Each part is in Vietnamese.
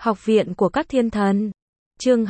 Học viện của các thiên thần. Chương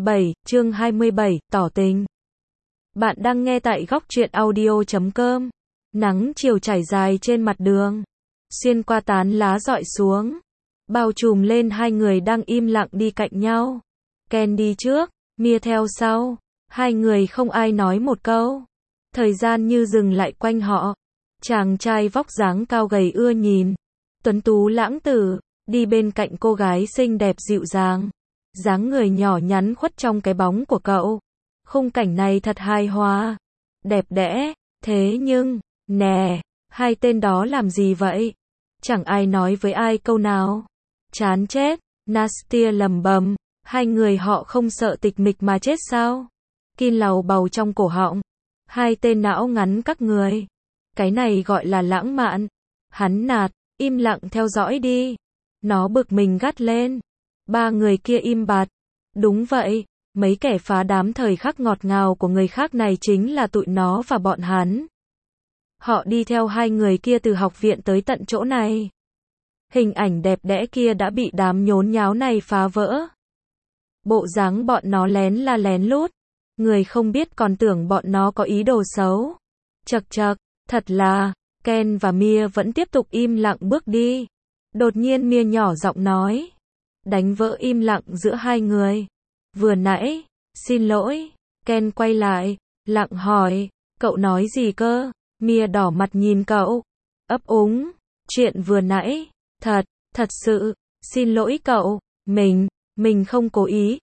27, tỏ tình. Bạn đang nghe tại góc truyện audio.com. Nắng chiều trải dài trên mặt đường, xuyên qua tán lá rọi xuống, bao trùm lên hai người đang im lặng đi cạnh nhau. Ken đi trước, Mia theo sau. Hai người không ai nói một câu. Thời gian như dừng lại quanh họ. Chàng trai vóc dáng cao gầy ưa nhìn, tuấn tú lãng tử, đi bên cạnh cô gái xinh đẹp dịu dàng. Dáng người nhỏ nhắn khuất trong cái bóng của cậu. Khung cảnh này thật hài hòa, đẹp đẽ. Thế nhưng, nè, hai tên đó làm gì vậy? Chẳng ai nói với ai câu nào. Chán chết, Nastia lầm bầm. Hai người họ không sợ tịch mịch mà chết sao? Kin lầu bầu trong cổ họng. Hai tên não ngắn các người. Cái này gọi là lãng mạn. Hắn nạt, im lặng theo dõi đi. Nó bực mình gắt lên. Ba người kia im bặt. Đúng vậy, mấy kẻ phá đám thời khắc ngọt ngào của người khác này chính là tụi nó và bọn hắn. Họ đi theo hai người kia từ học viện tới tận chỗ này. Hình ảnh đẹp đẽ kia đã bị đám nhốn nháo này phá vỡ. Bộ dáng bọn nó lén là lén lút. Người không biết còn tưởng bọn nó có ý đồ xấu. Chậc chậc, thật là, Ken và Mia vẫn tiếp tục im lặng bước đi. Đột nhiên Mia nhỏ giọng nói, đánh vỡ im lặng giữa hai người. Vừa nãy, xin lỗi. Ken quay lại, lặng hỏi, cậu nói gì cơ? Mia đỏ mặt nhìn cậu, ấp úng, chuyện vừa nãy, thật sự, xin lỗi cậu, mình không cố ý,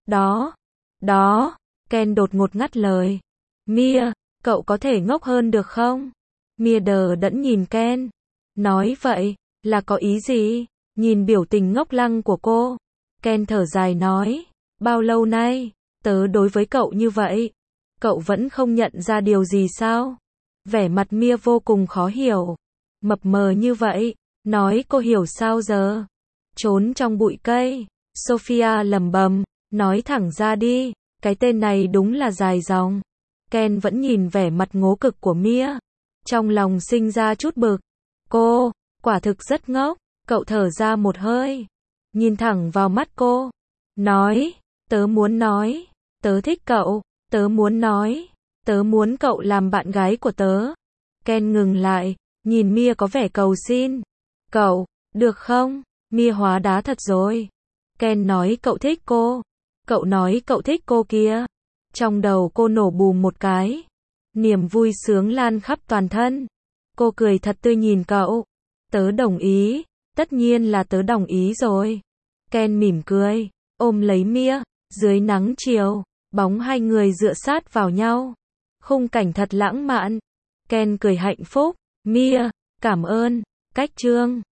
đó. Ken đột ngột ngắt lời. Mia, cậu có thể ngốc hơn được không? Mia đờ đẫn nhìn Ken, nói vậy, là có ý gì? Nhìn biểu tình ngốc lăng của cô, Ken thở dài nói, bao lâu nay, tớ đối với cậu như vậy, cậu vẫn không nhận ra điều gì sao? Vẻ mặt Mia vô cùng khó hiểu, mập mờ như vậy, nói cô hiểu sao giờ? Trốn trong bụi cây, Sophia lẩm bẩm, nói thẳng ra đi, cái tên này đúng là dài dòng. Ken vẫn nhìn vẻ mặt ngố cực của Mia, trong lòng sinh ra chút bực. Cô, quả thực rất ngốc. Cậu thở ra một hơi, nhìn thẳng vào mắt cô, nói, tớ muốn nói, tớ thích cậu, tớ muốn nói, tớ muốn cậu làm bạn gái của tớ. Ken ngừng lại, nhìn Mia có vẻ cầu xin. Cậu, được không? Mia hóa đá thật rồi. Ken nói cậu thích cô. Cậu nói cậu thích cô kia. Trong đầu cô nổ bùm một cái. Niềm vui sướng lan khắp toàn thân. Cô cười thật tươi nhìn cậu. Tớ đồng ý. Tất nhiên là tớ đồng ý rồi. Ken mỉm cười, ôm lấy Mia. Dưới nắng chiều, bóng hai người dựa sát vào nhau. Khung cảnh thật lãng mạn. Ken cười hạnh phúc. Mia, cảm ơn. Cách chương